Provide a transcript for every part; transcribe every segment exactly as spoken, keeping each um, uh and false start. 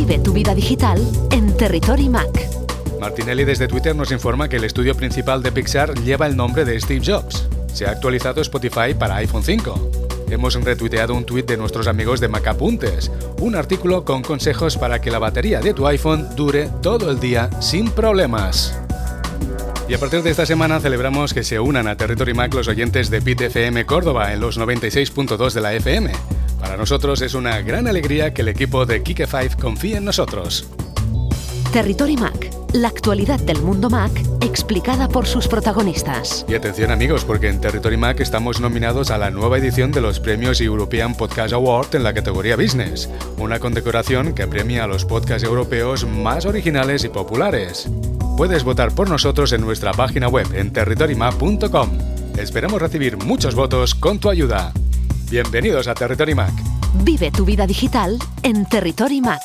Vive tu vida digital en Territory Mac. Martinelli desde Twitter nos informa que el estudio principal de Pixar lleva el nombre de Steve Jobs. Se ha actualizado Spotify para iPhone cinco. Hemos retuiteado un tuit de nuestros amigos de Macapuntes, un artículo con consejos para que la batería de tu iPhone dure todo el día sin problemas. Y a partir de esta semana celebramos que se unan a Territory Mac los oyentes de Pit F M Córdoba en los noventa y seis punto dos de la F M. Para nosotros es una gran alegría que el equipo de Kike cinco confíe en nosotros. Territory Mac, la actualidad del mundo Mac explicada por sus protagonistas. Y atención amigos, porque en Territory Mac estamos nominados a la nueva edición de los premios European Podcast Award en la categoría Business, una condecoración que premia a los podcasts europeos más originales y populares. Puedes votar por nosotros en nuestra página web en territory mac punto com. Esperamos recibir muchos votos con tu ayuda. Bienvenidos a Territory Mac. Vive tu vida digital en Territory Mac.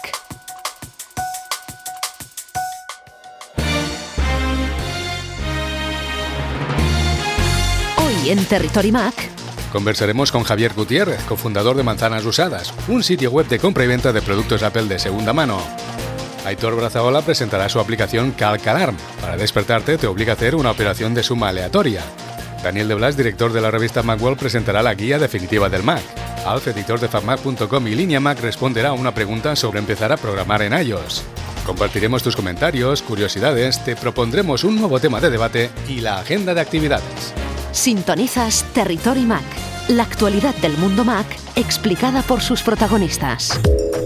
Hoy en Territory Mac conversaremos con Javier Gutiérrez, cofundador de Manzanas Usadas, un sitio web de compra y venta de productos Apple de segunda mano. Aitor Brazaola presentará su aplicación Calc Alarm. Para despertarte te obliga a hacer una operación de suma aleatoria. Daniel de Blas, director de la revista Macworld, presentará la guía definitiva del Mac. Alf, editor de fabmac punto com y Línea Mac, responderá a una pregunta sobre empezar a programar en iOS. Compartiremos tus comentarios, curiosidades, te propondremos un nuevo tema de debate y la agenda de actividades. Sintonizas Territory Mac, la actualidad del mundo Mac explicada por sus protagonistas.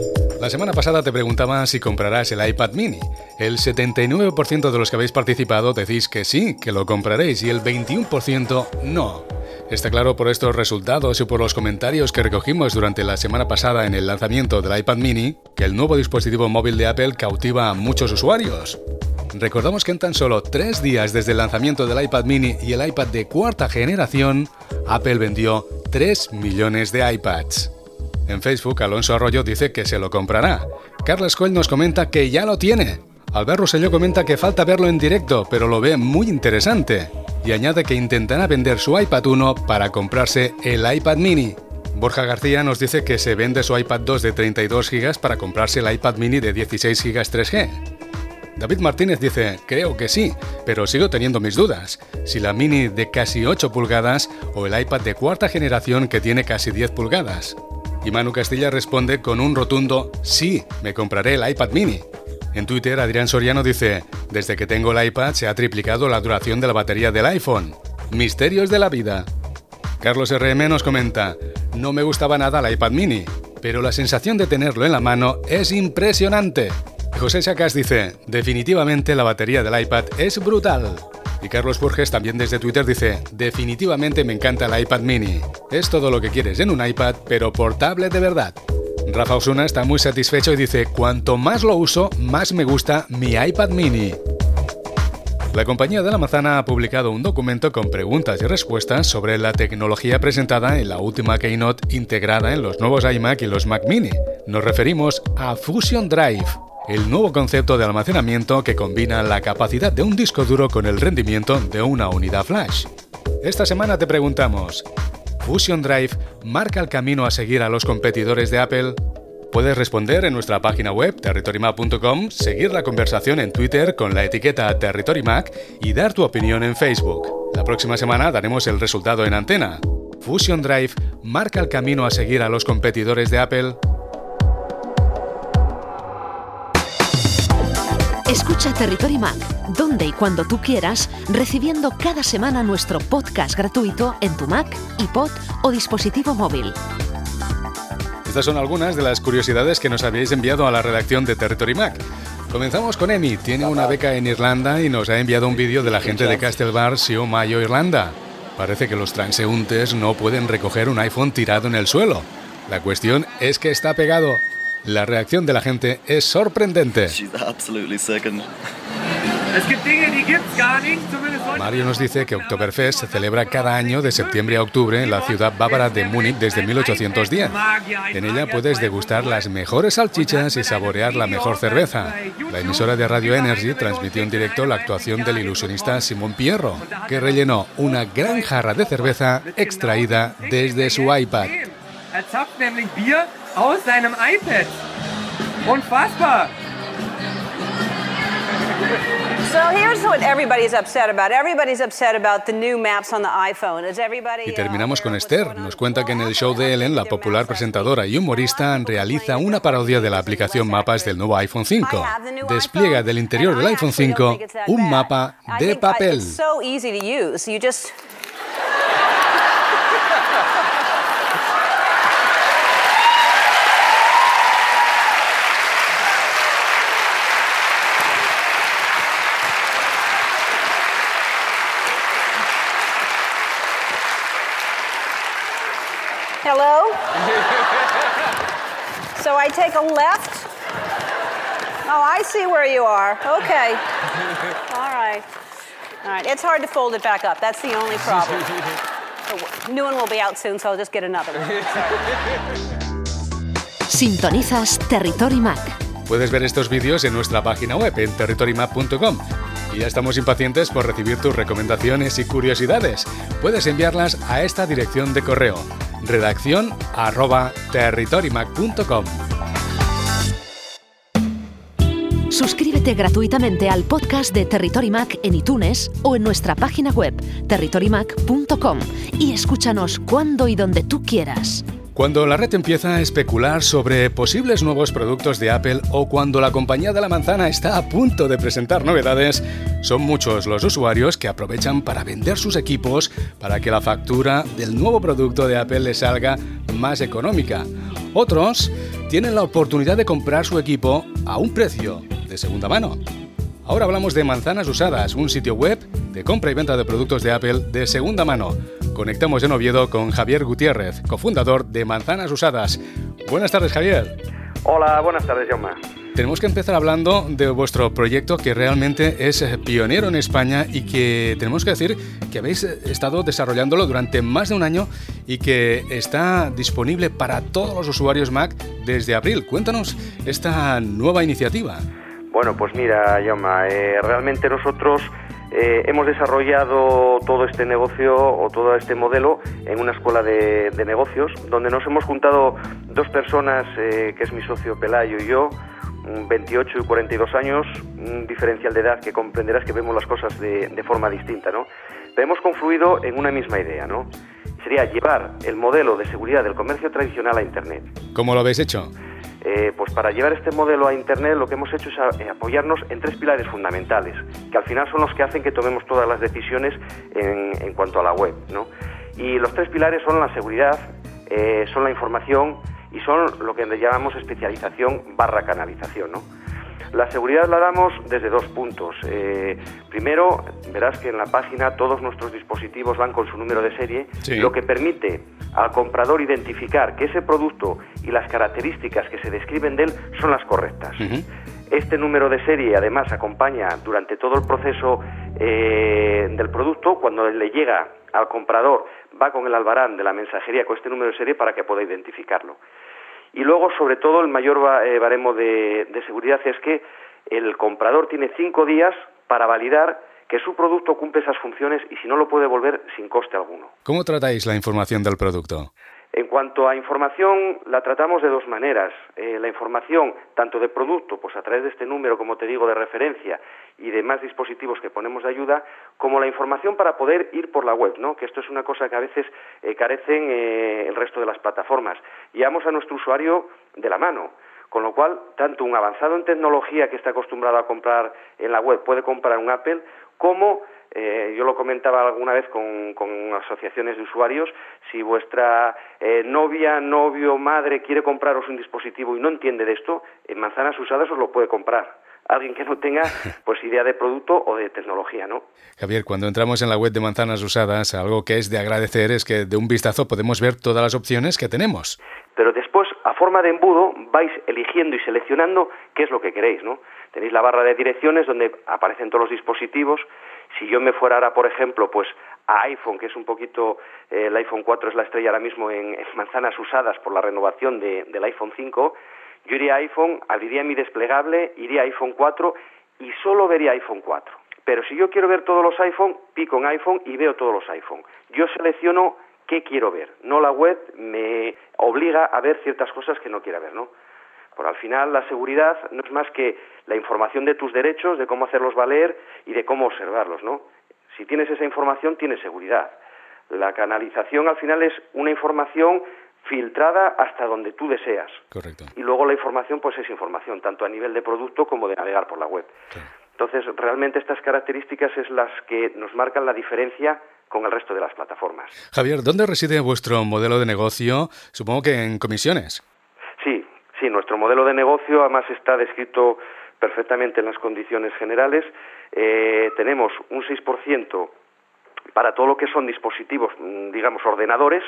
La semana pasada te preguntaba si comprarás el iPad mini. El setenta y nueve por ciento de los que habéis participado decís que sí, que lo compraréis, y el veintiuno por ciento no. Está claro por estos resultados y por los comentarios que recogimos durante la semana pasada en el lanzamiento del iPad mini, que el nuevo dispositivo móvil de Apple cautiva a muchos usuarios. Recordamos que en tan solo tres días desde el lanzamiento del iPad mini y el iPad de cuarta generación, Apple vendió tres millones de iPads. En Facebook, Alonso Arroyo dice que se lo comprará. Carles Coll nos comenta que ya lo tiene. Albert Rosselló comenta que falta verlo en directo, pero lo ve muy interesante. Y añade que intentará vender su iPad uno para comprarse el iPad mini. Borja García nos dice que se vende su iPad dos de treinta y dos gigas para comprarse el iPad mini de dieciséis gigas tres G. David Martínez dice, creo que sí, pero sigo teniendo mis dudas. Si la mini de casi ocho pulgadas o el iPad de cuarta generación que tiene casi diez pulgadas. Y Manu Castilla responde con un rotundo sí, me compraré el iPad mini. En Twitter, Adrián Soriano dice, desde que tengo el iPad se ha triplicado la duración de la batería del iPhone. Misterios de la vida. Carlos R M nos comenta, no me gustaba nada el iPad mini, pero la sensación de tenerlo en la mano es impresionante. José Sacas dice, definitivamente la batería del iPad es brutal. Y Carlos Burges también desde Twitter dice, definitivamente me encanta el iPad mini. Es todo lo que quieres en un iPad, pero portable de verdad. Rafa Osuna está muy satisfecho y dice, cuanto más lo uso, más me gusta mi iPad mini. La compañía de la manzana ha publicado un documento con preguntas y respuestas sobre la tecnología presentada en la última Keynote integrada en los nuevos iMac y los Mac mini. Nos referimos a Fusion Drive, el nuevo concepto de almacenamiento que combina la capacidad de un disco duro con el rendimiento de una unidad flash. Esta semana te preguntamos, ¿Fusion Drive marca el camino a seguir a los competidores de Apple? Puedes responder en nuestra página web territory mac punto com, seguir la conversación en Twitter con la etiqueta Territory Mac y dar tu opinión en Facebook. La próxima semana daremos el resultado en antena. ¿Fusion Drive marca el camino a seguir a los competidores de Apple? Escucha Territory Mac, donde y cuando tú quieras, recibiendo cada semana nuestro podcast gratuito en tu Mac, iPod o dispositivo móvil. Estas son algunas de las curiosidades que nos habéis enviado a la redacción de Territory Mac. Comenzamos con Emi, tiene una beca en Irlanda y nos ha enviado un vídeo de la gente de Castlebar, Sio Mayo, Irlanda. Parece que los transeúntes no pueden recoger un iPhone tirado en el suelo. La cuestión es que está pegado. La reacción de la gente es sorprendente. Mario nos dice que Oktoberfest se celebra cada año de septiembre a octubre en la ciudad bávara de Múnich desde mil ochocientos diez. En ella puedes degustar las mejores salchichas y saborear la mejor cerveza. La emisora de Radio Energy transmitió en directo la actuación del ilusionista Simón Pierro, que rellenó una gran jarra de cerveza extraída desde su iPad. Unfassbar! So here's what everybody's upset about. Everybody's upset about the new maps on the iPhone. Is everybody, Y terminamos con Esther. Nos cuenta que en el show de Ellen, la popular presentadora y humorista realiza una parodia de la aplicación Mapas del nuevo iPhone cinco. Despliega del interior del iPhone cinco un mapa de papel. It's so easy to use. You just Hello? So I take a left? Oh, I see where you are. Okay. All right. All right. It's hard to fold it back up. That's the only problem. The new one will be out soon, so I'll just get another one. Sintonizas Territory Mac. Puedes ver estos vídeos en nuestra página web en territory map punto com. Y ya estamos impacientes por recibir tus recomendaciones y curiosidades. Puedes enviarlas a esta dirección de correo: redacción arroba territorymac punto com. Suscríbete gratuitamente al podcast de Territory Mac en iTunes o en nuestra página web territory mac punto com y escúchanos cuando y donde tú quieras. Cuando la red empieza a especular sobre posibles nuevos productos de Apple o cuando la compañía de la manzana está a punto de presentar novedades, son muchos los usuarios que aprovechan para vender sus equipos para que la factura del nuevo producto de Apple les salga más económica. Otros tienen la oportunidad de comprar su equipo a un precio de segunda mano. Ahora hablamos de Manzanas Usadas, un sitio web de compra y venta de productos de Apple de segunda mano. Conectamos en Oviedo con Javier Gutiérrez, cofundador de Manzanas Usadas. Buenas tardes, Javier. Hola, buenas tardes, Jaume. Tenemos que empezar hablando de vuestro proyecto, que realmente es pionero en España y que tenemos que decir que habéis estado desarrollándolo durante más de un año y que está disponible para todos los usuarios Mac desde abril. Cuéntanos esta nueva iniciativa. Bueno, pues mira, Jaume, eh, realmente nosotros eh, hemos desarrollado todo este negocio o todo este modelo en una escuela de, de negocios, donde nos hemos juntado dos personas, eh, que es mi socio Pelayo y yo, veintiocho y cuarenta y dos años, un diferencial de edad que comprenderás que vemos las cosas de, de forma distinta, ¿no? Pero hemos confluido en una misma idea, ¿no? Sería llevar el modelo de seguridad del comercio tradicional a Internet. ¿Cómo lo habéis hecho? Eh, pues para llevar este modelo a Internet lo que hemos hecho es a, eh, apoyarnos en tres pilares fundamentales, que al final son los que hacen que tomemos todas las decisiones en, en cuanto a la web, ¿no? Y los tres pilares son la seguridad, eh, son la información y son lo que llamamos especialización barra canalización, ¿no? La seguridad la damos desde dos puntos. Eh, primero, verás que en la página todos nuestros dispositivos van con su número de serie, sí, lo que permite al comprador identificar que ese producto y las características que se describen de él son las correctas. Uh-huh. Este número de serie además acompaña durante todo el proceso eh, del producto. Cuando le llega al comprador, va con el albarán de la mensajería con este número de serie para que pueda identificarlo. Y luego, sobre todo, el mayor baremo de, de seguridad es que el comprador tiene cinco días para validar que su producto cumple esas funciones y si no lo puede devolver sin coste alguno. ¿Cómo tratáis la información del producto? En cuanto a información, la tratamos de dos maneras. Eh, la información, tanto de producto, pues a través de este número, como te digo, de referencia y de más dispositivos que ponemos de ayuda, como la información para poder ir por la web, ¿no? Que esto es una cosa que a veces eh, carecen eh, el resto de las plataformas. Llevamos a nuestro usuario de la mano, con lo cual, tanto un avanzado en tecnología que está acostumbrado a comprar en la web puede comprar un Apple, como Eh, yo lo comentaba alguna vez con, con asociaciones de usuarios, si vuestra eh, novia, novio, madre quiere compraros un dispositivo y no entiende de esto, en Manzanas Usadas os lo puede comprar. Alguien que no tenga pues idea de producto o de tecnología, ¿no? Javier, cuando entramos en la web de Manzanas Usadas, algo que es de agradecer es que de un vistazo podemos ver todas las opciones que tenemos. Pero después, a forma de embudo, vais eligiendo y seleccionando qué es lo que queréis, ¿no? Tenéis la barra de direcciones donde aparecen todos los dispositivos. Si yo me fuera ahora, por ejemplo, pues a iPhone, que es un poquito, eh, el iPhone cuatro es la estrella ahora mismo en, en Manzanas Usadas por la renovación de, del iPhone cinco, yo iría a iPhone, abriría mi desplegable, iría a iPhone cuatro y solo vería iPhone cuatro. Pero si yo quiero ver todos los iPhone, pico en iPhone y veo todos los iPhone. Yo selecciono qué quiero ver, no la web me obliga a ver ciertas cosas que no quiera ver, ¿no? Porque al final la seguridad no es más que la información de tus derechos, de cómo hacerlos valer y de cómo observarlos, ¿no? Si tienes esa información, tienes seguridad. La canalización al final es una información filtrada hasta donde tú deseas. Correcto. Y luego la información pues es información, tanto a nivel de producto como de navegar por la web. Sí. Entonces, realmente estas características es las que nos marcan la diferencia con el resto de las plataformas. Javier, ¿dónde reside vuestro modelo de negocio? Supongo que en comisiones. Sí, sí, nuestro modelo de negocio además está descrito perfectamente en las condiciones generales. Eh, tenemos un seis por ciento para todo lo que son dispositivos, digamos, ordenadores,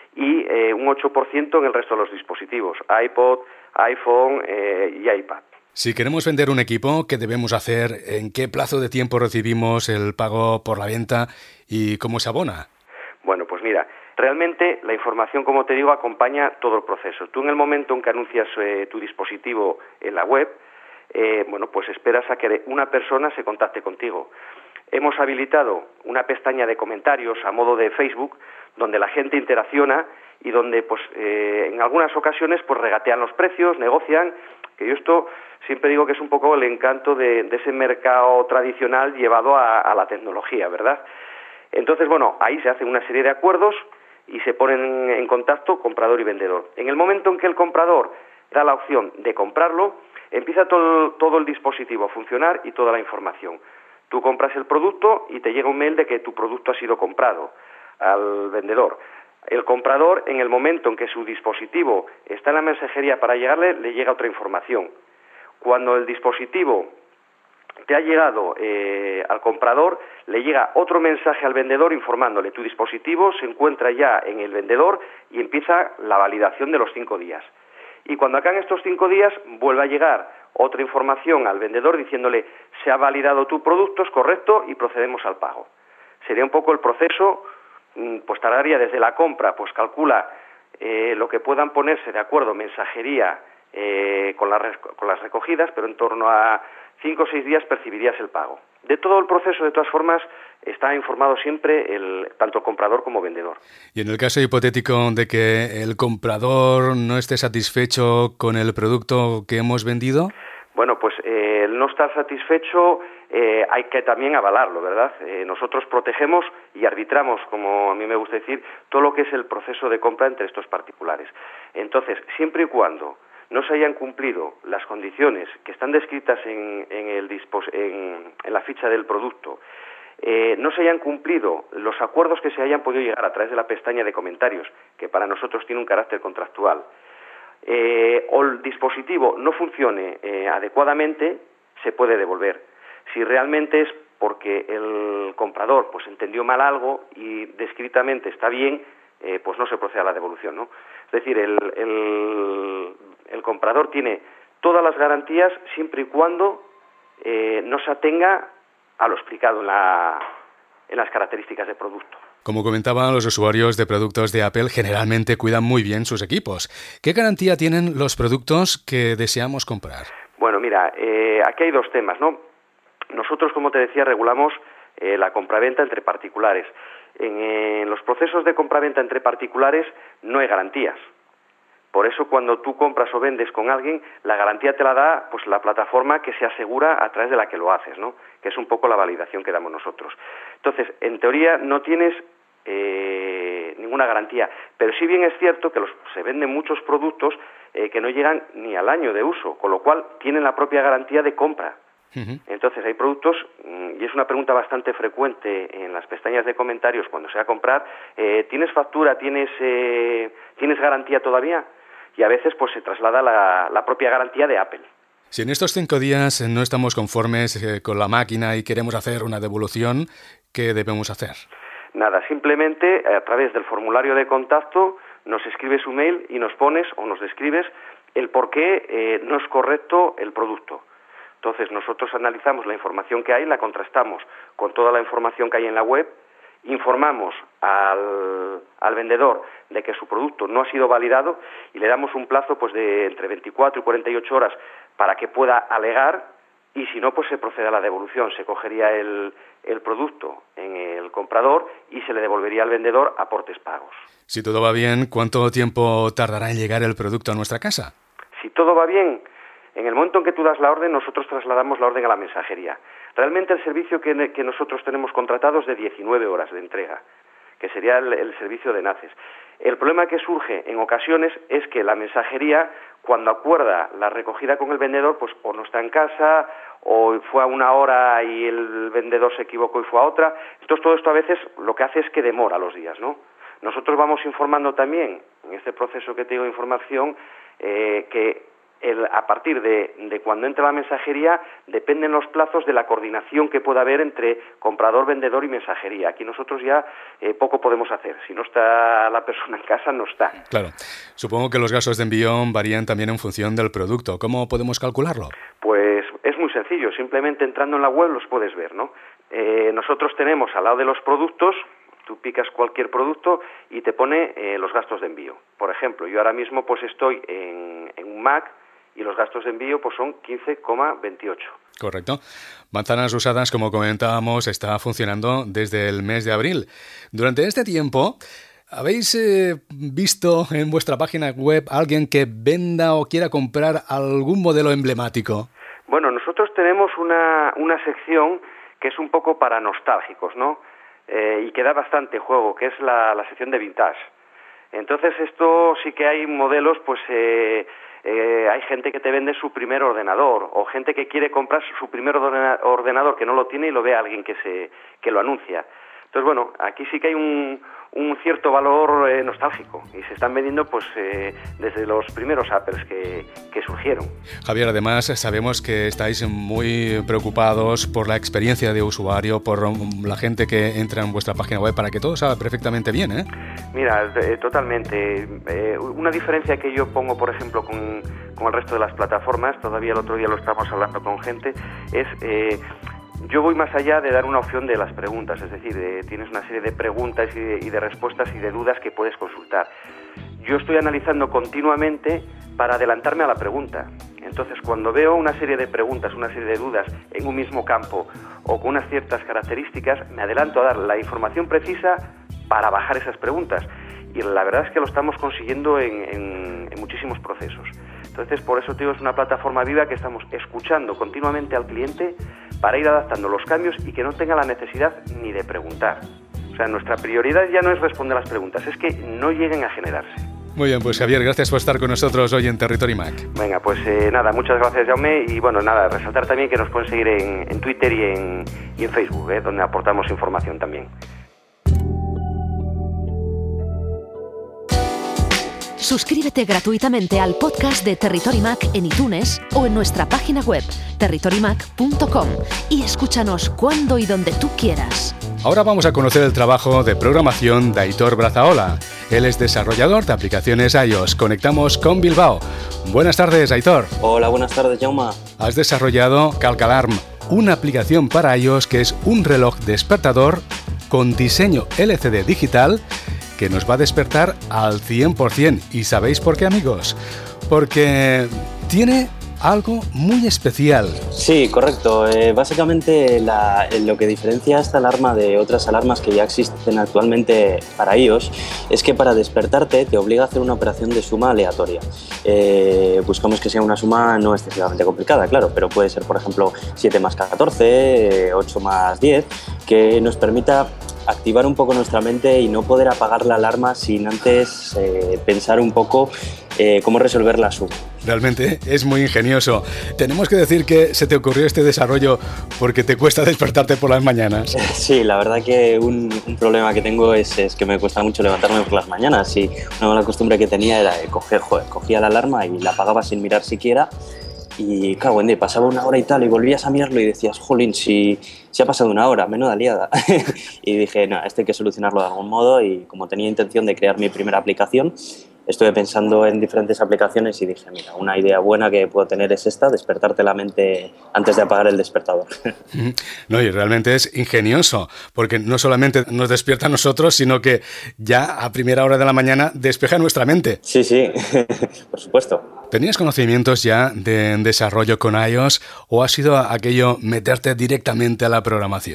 y eh, un ocho por ciento en el resto de los dispositivos, iPod, iPhone eh, y iPad. Si queremos vender un equipo, ¿qué debemos hacer? ¿En qué plazo de tiempo recibimos el pago por la venta y cómo se abona? Bueno, pues mira, realmente la información, como te digo, acompaña todo el proceso. Tú en el momento en que anuncias eh, tu dispositivo en la web, eh, bueno, pues esperas a que una persona se contacte contigo. Hemos habilitado una pestaña de comentarios a modo de Facebook, donde la gente interacciona y donde, pues, eh, en algunas ocasiones, pues regatean los precios, negocian, que yo esto siempre digo que es un poco el encanto de, de ese mercado tradicional llevado a, a la tecnología, ¿verdad? Entonces, bueno, ahí se hacen una serie de acuerdos y se ponen en contacto comprador y vendedor. En el momento en que el comprador da la opción de comprarlo, empieza todo, todo el dispositivo a funcionar y toda la información. Tú compras el producto y te llega un mail de que tu producto ha sido comprado al vendedor. El comprador, en el momento en que su dispositivo está en la mensajería para llegarle, le llega otra información. Cuando el dispositivo te ha llegado eh, al comprador, le llega otro mensaje al vendedor informándole tu dispositivo se encuentra ya en el vendedor y empieza la validación de los cinco días. Y cuando acaban estos cinco días, vuelve a llegar otra información al vendedor diciéndole se ha validado tu producto, es correcto y procedemos al pago. Sería un poco el proceso, pues tardaría desde la compra, pues calcula eh, lo que puedan ponerse de acuerdo mensajería eh, con, la, con las recogidas, pero en torno a cinco o seis días percibirías el pago. De todo el proceso, de todas formas, está informado siempre el, tanto el comprador como vendedor. Y en el caso hipotético de que el comprador no esté satisfecho con el producto que hemos vendido... Bueno, pues eh, el no estar satisfecho eh, hay que también avalarlo, ¿verdad? Eh, nosotros protegemos y arbitramos, como a mí me gusta decir, todo lo que es el proceso de compra entre estos particulares. Entonces, siempre y cuando no se hayan cumplido las condiciones que están descritas en, en, el dispos, en, en la ficha del producto, eh, no se hayan cumplido los acuerdos que se hayan podido llegar a través de la pestaña de comentarios, que para nosotros tiene un carácter contractual, eh, o el dispositivo no funcione eh, adecuadamente, se puede devolver. Si realmente es porque el comprador pues entendió mal algo y descritamente está bien, eh, pues no se procede a la devolución, ¿no? Es decir, el, el, el comprador tiene todas las garantías siempre y cuando eh, no se atenga a lo explicado en, la, en las características de producto. Como comentaban, los usuarios de productos de Apple generalmente cuidan muy bien sus equipos. ¿Qué garantía tienen los productos que deseamos comprar? Bueno, mira, eh, aquí hay dos temas, ¿no? Nosotros, como te decía, regulamos eh, la compraventa entre particulares. En, eh, en los procesos de compraventa entre particulares no hay garantías. Por eso, cuando tú compras o vendes con alguien, la garantía te la da pues la plataforma que se asegura a través de la que lo haces, ¿no? Que es un poco la validación que damos nosotros. Entonces, en teoría, no tienes eh, ninguna garantía, pero sí bien es cierto que los, se venden muchos productos eh, que no llegan ni al año de uso, con lo cual tienen la propia garantía de compra. Uh-huh. Entonces, hay productos, y es una pregunta bastante frecuente en las pestañas de comentarios cuando se va a comprar, eh, ¿tienes factura, tienes, eh, tienes garantía todavía? Y a veces pues se traslada la, la propia garantía de Apple. Si en estos cinco días no estamos conformes eh, con la máquina y queremos hacer una devolución, ¿qué debemos hacer? Nada, simplemente a través del formulario de contacto nos escribes un mail y nos pones o nos describes el por qué eh, no es correcto el producto. Entonces nosotros analizamos la información que hay, la contrastamos con toda la información que hay en la web, informamos al, al vendedor de que su producto no ha sido validado y le damos un plazo pues de entre veinticuatro y cuarenta y ocho horas para que pueda alegar, y si no pues se procede a la devolución, se cogería el, el producto en el comprador y se le devolvería al vendedor a portes pagos. Si todo va bien, ¿cuánto tiempo tardará en llegar el producto a nuestra casa? Si todo va bien, en el momento en que tú das la orden, nosotros trasladamos la orden a la mensajería. Realmente el servicio que, que nosotros tenemos contratado es de diecinueve horas de entrega, que sería el, el servicio de Naces. El problema que surge en ocasiones es que la mensajería, cuando acuerda la recogida con el vendedor, pues o no está en casa, o fue a una hora y el vendedor se equivocó y fue a otra. Entonces todo esto a veces lo que hace es que demora los días, ¿no? Nosotros vamos informando también, en este proceso que te digo de información, eh, que el, a partir de, de cuando entra la mensajería dependen los plazos de la coordinación que pueda haber entre comprador, vendedor y mensajería. Aquí nosotros ya eh, poco podemos hacer. Si no está la persona en casa, no está. Claro. Supongo que los gastos de envío varían también en función del producto. ¿Cómo podemos calcularlo? Pues es muy sencillo. Simplemente entrando en la web los puedes ver, ¿no? Eh, nosotros tenemos al lado de los productos, tú picas cualquier producto y te pone eh, los gastos de envío. Por ejemplo, yo ahora mismo pues estoy en, en un Mac y los gastos de envío pues son quince coma veintiocho. Correcto. Manzanas Usadas, como comentábamos, está funcionando desde el mes de abril. Durante este tiempo, ¿habéis eh, visto en vuestra página web a alguien que venda o quiera comprar algún modelo emblemático? Bueno, nosotros tenemos una, una sección que es un poco para nostálgicos, ¿no? Eh, y que da bastante juego, que es la, la sección de vintage. Entonces esto sí que hay modelos, pues eh, eh, hay gente que te vende su primer ordenador, o gente que quiere comprar su primer ordenador que no lo tiene y lo ve a alguien que se que lo anuncia. Entonces bueno, aquí sí que hay un, un cierto valor eh, nostálgico y se están vendiendo pues eh, desde los primeros Apples que, que surgieron. Javier, además sabemos que estáis muy preocupados por la experiencia de usuario, por la gente que entra en vuestra página web, para que todo salga perfectamente bien, ¿eh? Mira, eh, totalmente. Eh, una diferencia que yo pongo, por ejemplo, con, con el resto de las plataformas, todavía el otro día lo estábamos hablando con gente, es... Eh, Yo voy más allá de dar una opción de las preguntas, es decir, de, tienes una serie de preguntas y de, y de respuestas y de dudas que puedes consultar. Yo estoy analizando continuamente para adelantarme a la pregunta. Entonces, cuando veo una serie de preguntas, una serie de dudas en un mismo campo o con unas ciertas características, me adelanto a dar la información precisa para bajar esas preguntas. Y la verdad es que lo estamos consiguiendo en, en, en muchísimos procesos. Entonces, por eso, tío, es una plataforma viva que estamos escuchando continuamente al cliente para ir adaptando los cambios y que no tenga la necesidad ni de preguntar. O sea, nuestra prioridad ya no es responder las preguntas, es que no lleguen a generarse. Muy bien, pues Javier, gracias por estar con nosotros hoy en Territory Mac. Venga, pues eh, nada, muchas gracias, Jaume, y bueno, nada, resaltar también que nos pueden seguir en, en Twitter y en, y en Facebook, eh, donde aportamos información también. Suscríbete gratuitamente al podcast de Territory Mac en iTunes o en nuestra página web territory mac punto com y escúchanos cuando y donde tú quieras. Ahora vamos a conocer el trabajo de programación de Aitor Brazaola. Él es desarrollador de aplicaciones iOS. Conectamos con Bilbao. Buenas tardes, Aitor. Hola, buenas tardes, Jaume. Has desarrollado Calcalarm, una aplicación para iOS que es un reloj despertador con diseño L C D digital que nos va a despertar al cien por ciento. ¿Y sabéis por qué, amigos? Porque tiene algo muy especial. Sí, correcto. Eh, básicamente la, lo que diferencia esta alarma de otras alarmas que ya existen actualmente para iOS es que para despertarte te obliga a hacer una operación de suma aleatoria. Eh, buscamos que sea una suma no excesivamente complicada, claro, pero puede ser, por ejemplo, siete más catorce, ocho más diez, que nos permita activar un poco nuestra mente y no poder apagar la alarma sin antes eh, pensar un poco eh, cómo resolver la suma. Realmente es muy ingenioso. Tenemos que decir que se te ocurrió este desarrollo porque te cuesta despertarte por las mañanas. Sí, la verdad que un, un problema que tengo es, es que me cuesta mucho levantarme por las mañanas y una mala costumbre que tenía era coger, joder, cogía la alarma y la apagaba sin mirar siquiera. Y cago en día, pasaba una hora y tal y volvías a mirarlo y decías, jolín, si, si ha pasado una hora, menuda liada. Y dije, no, esto hay que solucionarlo de algún modo y como tenía intención de crear mi primera aplicación, estuve pensando en diferentes aplicaciones y dije, mira, una idea buena que puedo tener es esta, despertarte la mente antes de apagar el despertador. No, y realmente es ingenioso, porque no solamente nos despierta a nosotros, sino que ya a primera hora de la mañana despeja nuestra mente. Sí, sí, por supuesto. ¿Tenías conocimientos ya de desarrollo con iOS o ha sido aquello meterte directamente a la programación?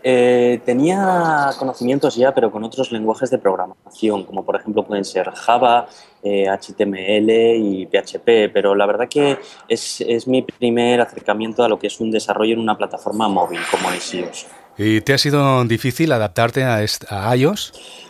Eh, tenía conocimientos ya, pero con otros lenguajes de programación, como por ejemplo pueden ser Java, eh, H T M L y P H P, pero la verdad que es, es mi primer acercamiento a lo que es un desarrollo en una plataforma móvil como es iOS. ¿Y te ha sido difícil adaptarte a, est- a iOS?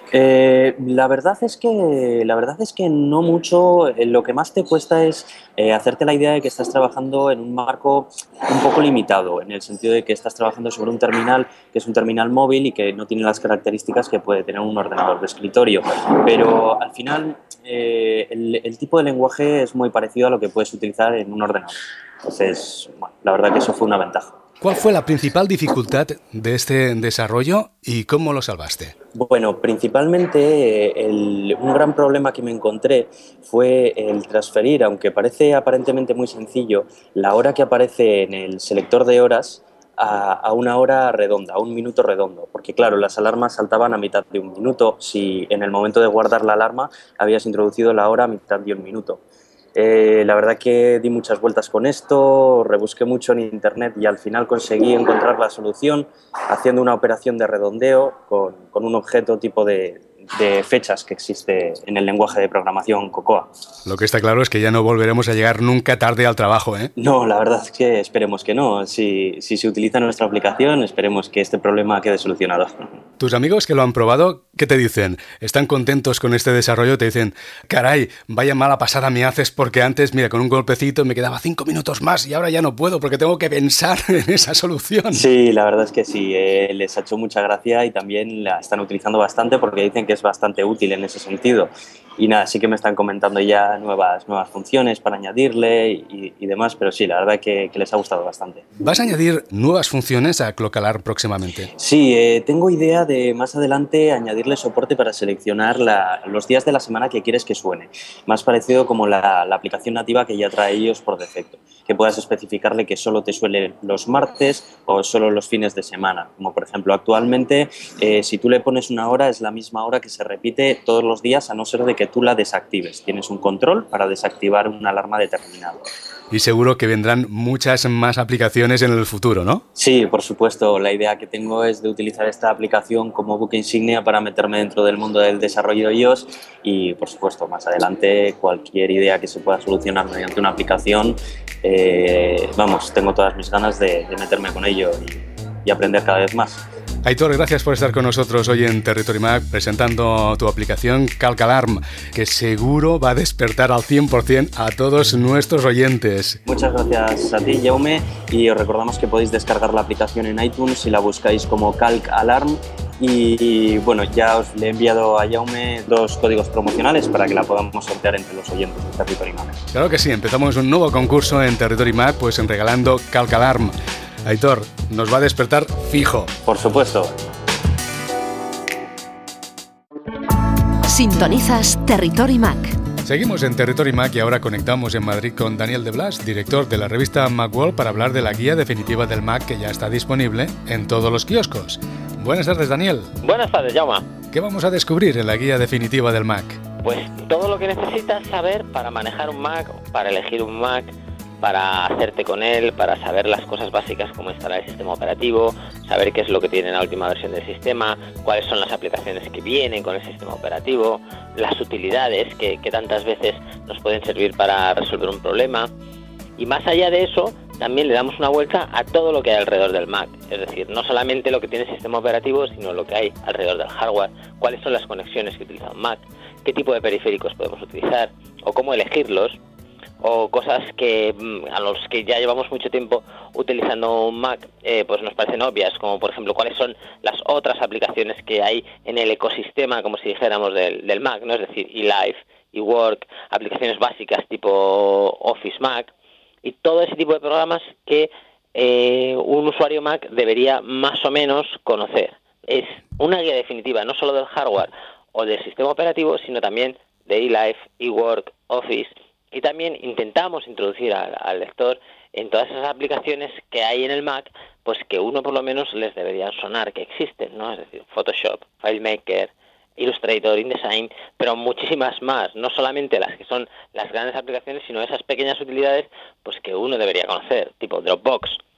Eh, la verdad es que la verdad es que no mucho. Eh, lo que más te cuesta es eh, hacerte la idea de que estás trabajando en un marco un poco limitado, en el sentido de que estás trabajando sobre un terminal que es un terminal móvil y que no tiene las características que puede tener un ordenador de escritorio. Pero al final eh, el, el tipo de lenguaje es muy parecido a lo que puedes utilizar en un ordenador. Entonces, bueno, la verdad que eso fue una ventaja. ¿Cuál fue la principal dificultad de este desarrollo y cómo lo salvaste? Bueno, principalmente el, un gran problema que me encontré fue el transferir, aunque parece aparentemente muy sencillo, la hora que aparece en el selector de horas a, a una hora redonda, a un minuto redondo. Porque claro, las alarmas saltaban a mitad de un minuto si en el momento de guardar la alarma habías introducido la hora a mitad de un minuto. Eh, la verdad que di muchas vueltas con esto, rebusqué mucho en internet y al final conseguí encontrar la solución haciendo una operación de redondeo con, con un objeto tipo de, de fechas que existe en el lenguaje de programación Cocoa. Lo que está claro es que ya no volveremos a llegar nunca tarde al trabajo, ¿eh? No, la verdad es que esperemos que no. Si, si se utiliza nuestra aplicación, esperemos que este problema quede solucionado. Tus amigos que lo han probado, ¿qué te dicen? ¿Están contentos con este desarrollo? Te dicen, caray, vaya mala pasada me haces porque antes, mira, con un golpecito me quedaba cinco minutos más y ahora ya no puedo porque tengo que pensar en esa solución. Sí, la verdad es que sí, eh, les ha hecho mucha gracia y también la están utilizando bastante porque dicen que es bastante útil en ese sentido. Y nada, sí que me están comentando ya nuevas, nuevas funciones para añadirle y, y demás, pero sí, la verdad que, que les ha gustado bastante. ¿Vas a añadir nuevas funciones a Clock Alarm próximamente? Sí, eh, tengo idea de más adelante añadirle soporte para seleccionar la, los días de la semana que quieres que suene, más parecido como la, la aplicación nativa que ya trae iOS por defecto, que puedas especificarle que solo te suele los martes o solo los fines de semana, como por ejemplo actualmente eh, si tú le pones una hora es la misma hora que se repite todos los días a no ser de que tú la desactives. Tienes un control para desactivar una alarma determinada. Y seguro que vendrán muchas más aplicaciones en el futuro, ¿no? Sí, por supuesto. La idea que tengo es de utilizar esta aplicación como buque insignia para meterme dentro del mundo del desarrollo de iOS y, por supuesto, más adelante cualquier idea que se pueda solucionar mediante una aplicación, eh, vamos, tengo todas mis ganas de, de meterme con ello y, y aprender cada vez más. Aitor, gracias por estar con nosotros hoy en Territory Mac presentando tu aplicación Clock Alarm, que seguro va a despertar al cien por ciento a todos nuestros oyentes. Muchas gracias a ti, Jaume, y os recordamos que podéis descargar la aplicación en iTunes si la buscáis como Clock Alarm. Y, y bueno, ya os le he enviado a Jaume dos códigos promocionales para que la podamos sortear entre los oyentes de Territory Mac. Claro que sí, empezamos un nuevo concurso en Territory Mac, pues en regalando Clock Alarm. Aitor, nos va a despertar fijo. Por supuesto. Sintonizas Territory Mac. Seguimos en Territory Mac y ahora conectamos en Madrid con Daniel de Blas, director de la revista Macworld, para hablar de la guía definitiva del Mac que ya está disponible en todos los kioscos. Buenas tardes, Daniel. Buenas tardes, Jaume. ¿Qué vamos a descubrir en la guía definitiva del Mac? Pues todo lo que necesitas saber para manejar un Mac, para elegir un Mac, para hacerte con él, para saber las cosas básicas como instalar el sistema operativo, saber qué es lo que tiene la última versión del sistema, cuáles son las aplicaciones que vienen con el sistema operativo, las utilidades que, que tantas veces nos pueden servir para resolver un problema. Y más allá de eso, también le damos una vuelta a todo lo que hay alrededor del Mac, es decir, no solamente lo que tiene el sistema operativo, sino lo que hay alrededor del hardware, cuáles son las conexiones que utiliza un Mac, qué tipo de periféricos podemos utilizar o cómo elegirlos, o cosas que a los que ya llevamos mucho tiempo utilizando un Mac eh, pues nos parecen obvias, como por ejemplo cuáles son las otras aplicaciones que hay en el ecosistema, como si dijéramos, del, del Mac, ¿no? Es decir, eLife, eWork, aplicaciones básicas tipo Office Mac y todo ese tipo de programas que eh, un usuario Mac debería más o menos conocer. Es una guía definitiva no solo del hardware o del sistema operativo, sino también de eLife, eWork, Office. Y también intentamos introducir al, al lector en todas esas aplicaciones que hay en el Mac, pues que uno por lo menos les debería sonar que existen, ¿no? Es decir, Photoshop, FileMaker, Illustrator, InDesign, pero muchísimas más, no solamente las que son las grandes aplicaciones, sino esas pequeñas utilidades pues que uno debería conocer, tipo Dropbox,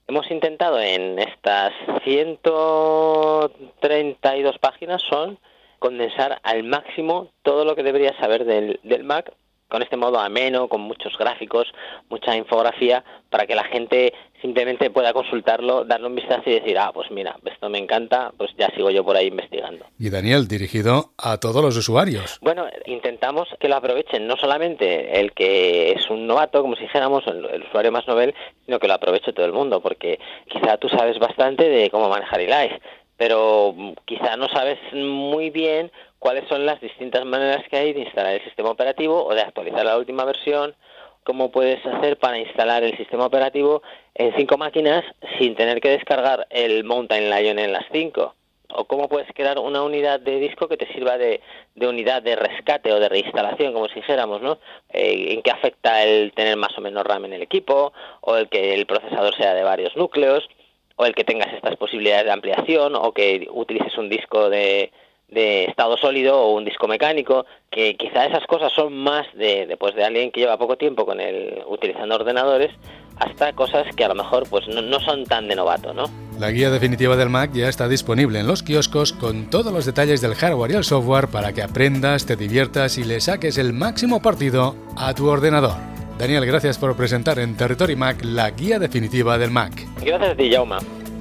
hemos intentado en estas ciento treinta y dos páginas son condensar al máximo todo lo que deberías saber del, del Mac, con este modo ameno, con muchos gráficos, mucha infografía, para que la gente simplemente pueda consultarlo, darle un vistazo y decir, ah, pues mira, esto me encanta, pues ya sigo yo por ahí investigando. Y Daniel, dirigido a todos los usuarios. Bueno, intentamos que lo aprovechen, no solamente el que es un novato, como si dijéramos, el, el usuario más novel, sino que lo aproveche todo el mundo, porque quizá tú sabes bastante de cómo manejar iLife, pero quizá no sabes muy bien cuáles son las distintas maneras que hay de instalar el sistema operativo o de actualizar la última versión, cómo puedes hacer para instalar el sistema operativo en cinco máquinas sin tener que descargar el Mountain Lion en las cinco, o cómo puedes crear una unidad de disco que te sirva de, de unidad de rescate o de reinstalación, como si dijéramos, ¿no? Eh, en qué afecta el tener más o menos RAM en el equipo, o el que el procesador sea de varios núcleos, o el que tengas estas posibilidades de ampliación, o que utilices un disco de, de estado sólido o un disco mecánico, que quizá esas cosas son más de, de, pues de alguien que lleva poco tiempo con el utilizando ordenadores, hasta cosas que a lo mejor pues no, no son tan de novato, ¿no? La guía definitiva del Mac ya está disponible en los kioscos con todos los detalles del hardware y el software para que aprendas, te diviertas y le saques el máximo partido a tu ordenador. Daniel, gracias por presentar en Territory Mac la guía definitiva del Mac. Gracias a ti, Jaume.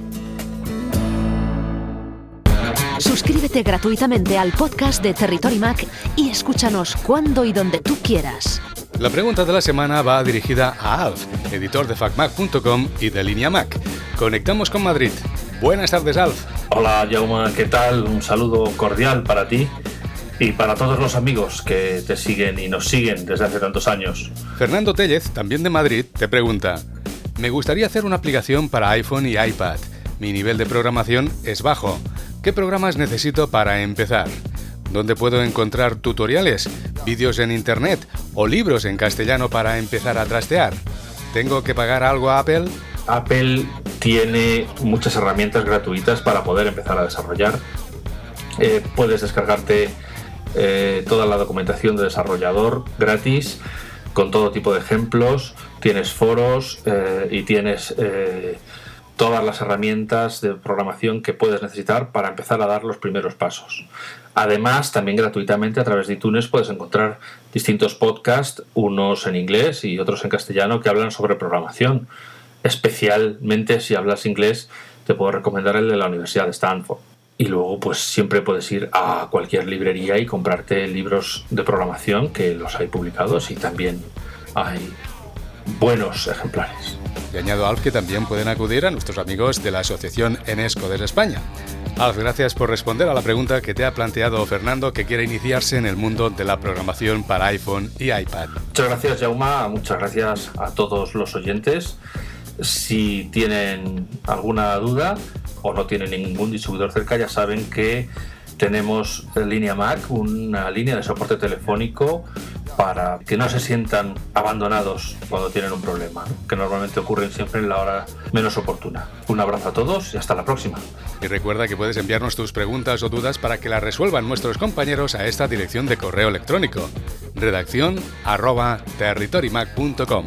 Suscríbete gratuitamente al podcast de Territory Mac y escúchanos cuando y donde tú quieras. La pregunta de la semana va dirigida a Alf, editor de facmac punto com y de Línea Mac. Conectamos con Madrid. Buenas tardes, Alf. Hola, Jaume, ¿qué tal? Un saludo cordial para ti y para todos los amigos que te siguen y nos siguen desde hace tantos años. Fernando Tellez, también de Madrid, te pregunta: me gustaría hacer una aplicación para iPhone y iPad. Mi nivel de programación es bajo. ¿Qué programas necesito para empezar? ¿Dónde puedo encontrar tutoriales, vídeos en internet o libros en castellano para empezar a trastear? ¿Tengo que pagar algo a Apple? Apple tiene muchas herramientas gratuitas para poder empezar a desarrollar. Eh, puedes descargarte eh, toda la documentación de desarrollador gratis, con todo tipo de ejemplos. Tienes foros eh, y tienes eh, todas las herramientas de programación que puedes necesitar para empezar a dar los primeros pasos. Además, también gratuitamente a través de iTunes puedes encontrar distintos podcasts, unos en inglés y otros en castellano, que hablan sobre programación. Especialmente si hablas inglés, te puedo recomendar el de la Universidad de Stanford. Y luego, pues siempre puedes ir a cualquier librería y comprarte libros de programación, que los hay publicados y también hay buenos ejemplares. Y añado, Alf, que también pueden acudir a nuestros amigos de la asociación Enesco desde España. Alf, gracias por responder a la pregunta que te ha planteado Fernando, que quiere iniciarse en el mundo de la programación para iPhone y iPad. Muchas gracias, Jaume. Muchas gracias a todos los oyentes. Si tienen alguna duda o no tienen ningún distribuidor cerca, ya saben que tenemos Línea Mac, una línea de soporte telefónico para que no se sientan abandonados cuando tienen un problema, ¿no? Que normalmente ocurren siempre en la hora menos oportuna. Un abrazo a todos y hasta la próxima. Y recuerda que puedes enviarnos tus preguntas o dudas para que las resuelvan nuestros compañeros a esta dirección de correo electrónico: redacción arroba territorymac punto com.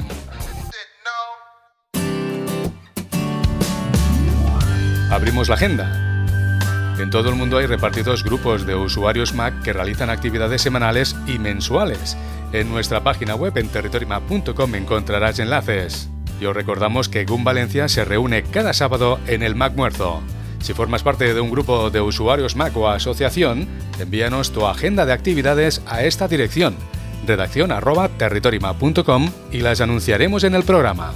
Abrimos la agenda. En todo el mundo hay repartidos grupos de usuarios Mac que realizan actividades semanales y mensuales. En nuestra página web en territorymac punto com encontrarás enlaces. Y os recordamos que G U M Valencia se reúne cada sábado en el Mac Muerzo. Si formas parte de un grupo de usuarios Mac o asociación, envíanos tu agenda de actividades a esta dirección: redacción arroba territorymac punto com, y las anunciaremos en el programa.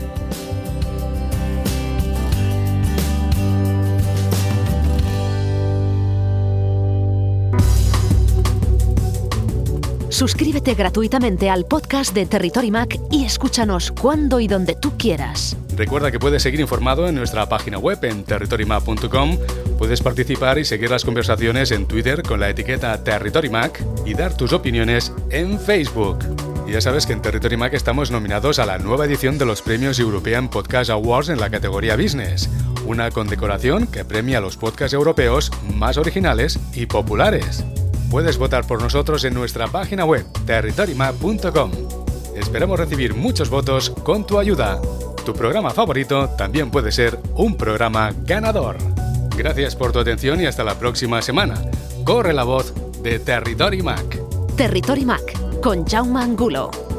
Suscríbete gratuitamente al podcast de Territory Mac y escúchanos cuando y donde tú quieras. Recuerda que puedes seguir informado en nuestra página web en territorymac punto com, puedes participar y seguir las conversaciones en Twitter con la etiqueta TerritoryMac y dar tus opiniones en Facebook. Y ya sabes que en Territory Mac estamos nominados a la nueva edición de los premios European Podcast Awards en la categoría Business, una condecoración que premia a los podcasts europeos más originales y populares. Puedes votar por nosotros en nuestra página web territorymac punto com. Esperamos recibir muchos votos con tu ayuda. tu programa favorito también puede ser un programa ganador. Gracias por tu atención y hasta la próxima semana. Corre la voz de Territory Mac. Territory Mac, con Jaume Angulo.